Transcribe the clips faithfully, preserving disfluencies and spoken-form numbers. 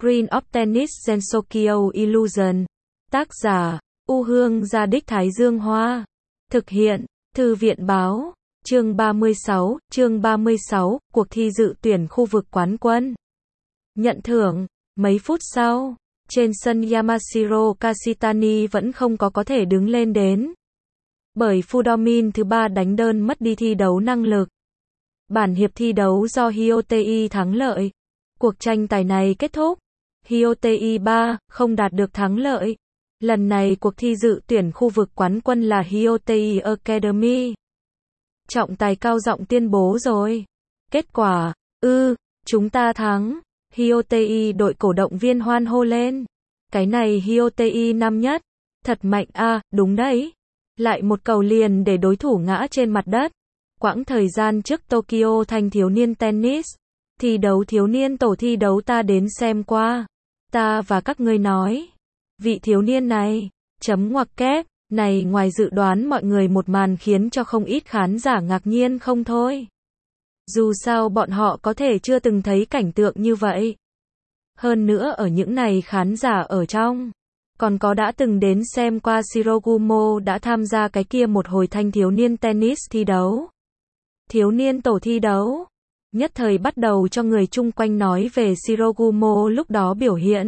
Prince of Tennis Gensokyo Illusion. Tác giả, U Hương Gia Đích Thái Dương Hoa. Thực hiện, Thư viện Báo. Chương ba mươi sáu, chương ba mươi sáu, cuộc thi dự tuyển khu vực quán quân. Nhận thưởng, mấy phút sau, trên sân Yamashiro Kashitani vẫn không có có thể đứng lên đến. Bởi Fudomin thứ ba đánh đơn mất đi thi đấu năng lực. Bản hiệp thi đấu do Hyotei thắng lợi. Cuộc tranh tài này kết thúc. Hyotei ba không đạt được thắng lợi. Lần này cuộc thi dự tuyển khu vực quán quân là Hyotei Academy. Trọng tài cao giọng tuyên bố rồi. Kết quả, ư, chúng ta thắng. Hyotei đội cổ động viên hoan hô lên. Cái này Hyotei năm nhất. Thật mạnh a, à, đúng đấy. Lại một cầu liền để đối thủ ngã trên mặt đất. Quãng thời gian trước Tokyo Thanh thiếu niên tennis. Thi đấu thiếu niên tổ thi đấu ta đến xem qua. Ta và các ngươi nói. Vị thiếu niên này, chấm ngoặc kép, này ngoài dự đoán mọi người một màn khiến cho không ít khán giả ngạc nhiên không thôi. Dù sao bọn họ có thể chưa từng thấy cảnh tượng như vậy. Hơn nữa ở những này khán giả ở trong, còn có đã từng đến xem qua Shirogumo đã tham gia cái kia một hồi thanh thiếu niên tennis thi đấu. Thiếu niên tổ thi đấu. Nhất thời bắt đầu cho người chung quanh nói về Shirogumo lúc đó biểu hiện.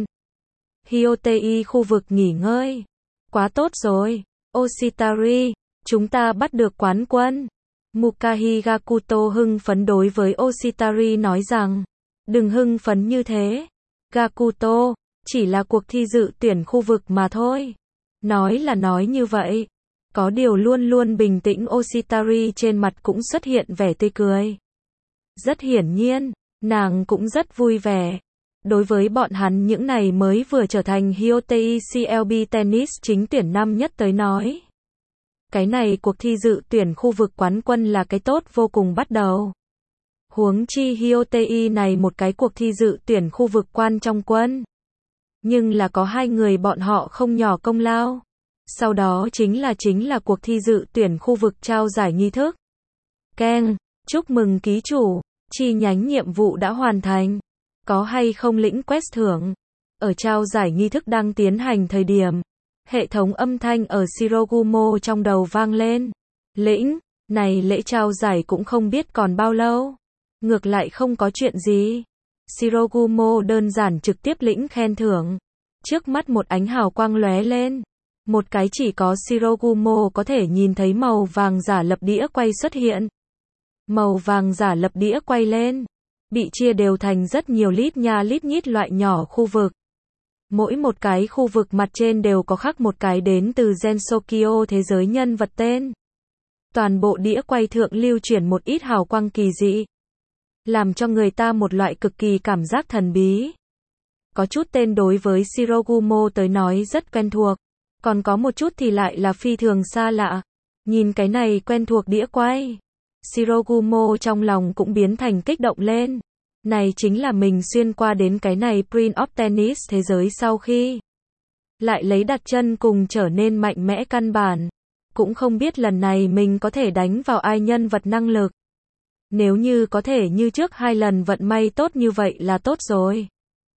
Hyotei khu vực nghỉ ngơi. Quá tốt rồi. Oshitari, chúng ta bắt được quán quân. Mukahi Gakuto hưng phấn đối với Oshitari nói rằng, đừng hưng phấn như thế. Gakuto, chỉ là cuộc thi dự tuyển khu vực mà thôi. Nói là nói như vậy. Có điều luôn luôn bình tĩnh Oshitari trên mặt cũng xuất hiện vẻ tươi cười. Rất hiển nhiên, nàng cũng rất vui vẻ. Đối với bọn hắn những này mới vừa trở thành Hyotei xê lờ bê Tennis chính tuyển năm nhất tới nói. Cái này cuộc thi dự tuyển khu vực quán quân là cái tốt vô cùng bắt đầu. Huống chi Hyotei này một cái cuộc thi dự tuyển khu vực quan trong quân. Nhưng là có hai người bọn họ không nhỏ công lao. Sau đó chính là chính là cuộc thi dự tuyển khu vực trao giải nghi thức. Keng, chúc mừng ký chủ, chi nhánh nhiệm vụ đã hoàn thành. Có hay không lĩnh quest thưởng? Ở trao giải nghi thức đang tiến hành thời điểm, hệ thống âm thanh ở Shirogumo trong đầu vang lên. Lĩnh, này lễ trao giải cũng không biết còn bao lâu. Ngược lại không có chuyện gì. Shirogumo đơn giản trực tiếp lĩnh khen thưởng. Trước mắt một ánh hào quang lóe lên. Một cái chỉ có Shirogumo có thể nhìn thấy màu vàng giả lập đĩa quay xuất hiện. Màu vàng giả lập đĩa quay lên. Bị chia đều thành rất nhiều lít nha lít nhít loại nhỏ khu vực. Mỗi một cái khu vực mặt trên đều có khắc một cái đến từ Gensokyo thế giới nhân vật tên. Toàn bộ đĩa quay thượng lưu chuyển một ít hào quang kỳ dị. Làm cho người ta một loại cực kỳ cảm giác thần bí. Có chút tên đối với Shirogumo tới nói rất quen thuộc. Còn có một chút thì lại là phi thường xa lạ. Nhìn cái này quen thuộc đĩa quay. Shirogumo trong lòng cũng biến thành kích động lên. Này chính là mình xuyên qua đến cái này Prince of Tennis thế giới sau khi lại lấy đặt chân cùng trở nên mạnh mẽ căn bản. Cũng không biết lần này mình có thể đánh vào ai nhân vật năng lực. Nếu như có thể như trước hai lần vận may tốt như vậy là tốt rồi.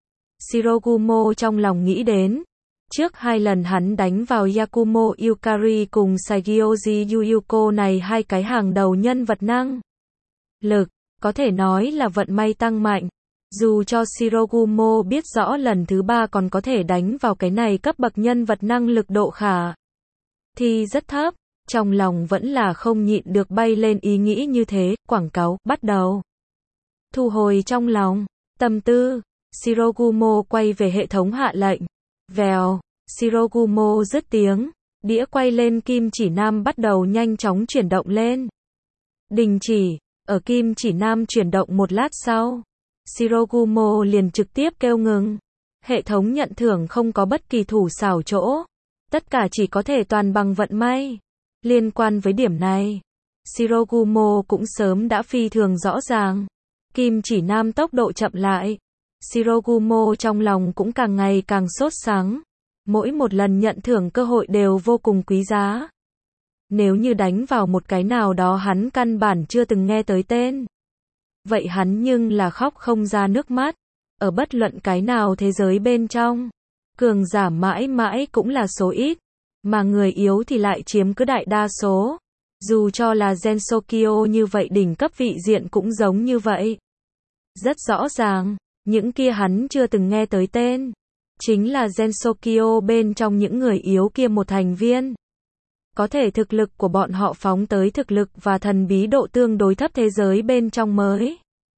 Shirogumo trong lòng nghĩ đến. Trước hai lần hắn đánh vào Yakumo Yukari cùng Saigyoji Yuyuko này hai cái hàng đầu nhân vật năng lực, có thể nói là vận may tăng mạnh. Dù cho Shirogumo biết rõ lần thứ ba còn có thể đánh vào cái này cấp bậc nhân vật năng lực độ khả thì rất thấp, trong lòng vẫn là không nhịn được bay lên ý nghĩ như thế. Quảng cáo bắt đầu. Thu hồi trong lòng tâm tư, Shirogumo quay về hệ thống hạ lệnh. Vèo, Shirogumo dứt tiếng, đĩa quay lên kim chỉ nam bắt đầu nhanh chóng chuyển động lên. Đình chỉ, ở kim chỉ nam chuyển động một lát sau, Shirogumo liền trực tiếp kêu ngừng. Hệ thống nhận thưởng không có bất kỳ thủ xảo chỗ, tất cả chỉ có thể toàn bằng vận may. Liên quan với điểm này, Shirogumo cũng sớm đã phi thường rõ ràng. Kim chỉ nam tốc độ chậm lại. Shirogumo trong lòng cũng càng ngày càng sốt sắng. Mỗi một lần nhận thưởng cơ hội đều vô cùng quý giá. Nếu như đánh vào một cái nào đó hắn căn bản chưa từng nghe tới tên. Vậy hắn nhưng là khóc không ra nước mắt. Ở bất luận cái nào thế giới bên trong, cường giả mãi mãi cũng là số ít, mà người yếu thì lại chiếm cứ đại đa số. Dù cho là Gensokyo như vậy đỉnh cấp vị diện cũng giống như vậy. Rất rõ ràng, những kia hắn chưa từng nghe tới tên. Chính là Gensokyo bên trong những người yếu kia một thành viên. Có thể thực lực của bọn họ phóng tới thực lực và thần bí độ tương đối thấp thế giới bên trong mới.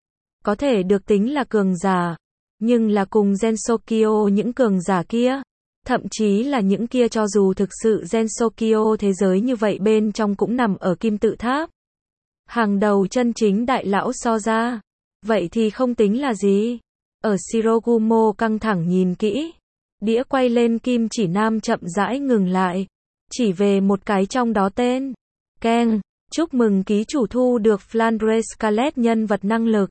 Có thể được tính là cường giả. Nhưng là cùng Gensokyo những cường giả kia. Thậm chí là những kia cho dù thực sự Gensokyo thế giới như vậy bên trong cũng nằm ở kim tự tháp. Hàng đầu chân chính đại lão so ra. Vậy thì không tính là gì. Ở Shirogumo căng thẳng nhìn kỹ. Đĩa quay lên kim chỉ nam chậm rãi ngừng lại. Chỉ về một cái trong đó tên. Ken, chúc mừng ký chủ thu được Flandre Scarlet nhân vật năng lực.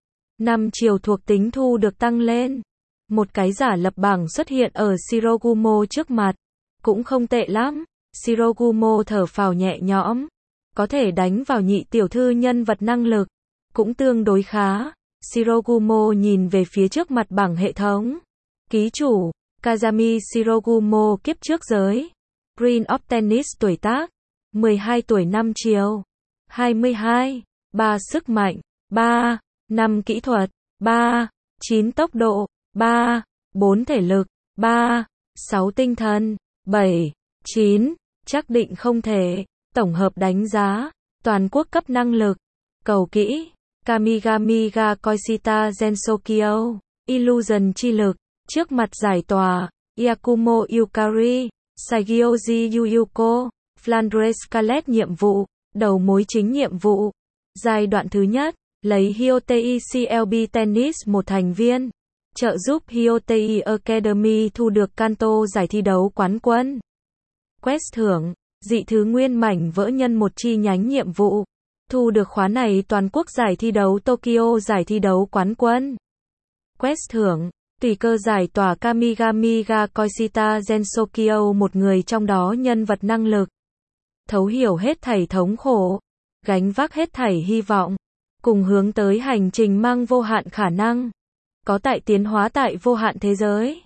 Năm chiều thuộc tính thu được tăng lên. Một cái giả lập bảng xuất hiện ở Shirogumo trước mặt. Cũng không tệ lắm. Shirogumo thở phào nhẹ nhõm. Có thể đánh vào nhị tiểu thư nhân vật năng lực. Cũng tương đối khá. Shirogumo nhìn về phía trước mặt bảng hệ thống. Ký chủ, Kazami Shirogumo kiếp trước giới. Prince of Tennis tuổi tác. mười hai tuổi năm chiều. hai mươi hai. ba sức mạnh. ba. năm kỹ thuật. ba. chín tốc độ. ba. bốn thể lực. ba. sáu tinh thần. bảy. chín. Chắc định không thể. Tổng hợp đánh giá. Toàn quốc cấp năng lực. Cầu kỹ. Kamigami ga Koishita Gensokyo. Illusion chi lực. Trước mặt giải tỏa. Yakumo Yukari. Saigyoji Yuyuko. Flandre Scarlet nhiệm vụ. Đầu mối chính nhiệm vụ. Giai đoạn thứ nhất. Lấy Hyotei xê lờ bê Tennis một thành viên. Trợ giúp Hyotei Academy thu được Kanto giải thi đấu quán quân. Quest thưởng. Dị thứ nguyên mảnh vỡ nhân một chi nhánh nhiệm vụ. Thu được khóa này toàn quốc giải thi đấu Tokyo giải thi đấu quán quân. Quest thưởng. Tùy cơ giải tỏa Kamigami ga Koishita Gensokyo một người trong đó nhân vật năng lực. Thấu hiểu hết thảy thống khổ. Gánh vác hết thảy hy vọng. Cùng hướng tới hành trình mang vô hạn khả năng. Có tại tiến hóa tại vô hạn thế giới.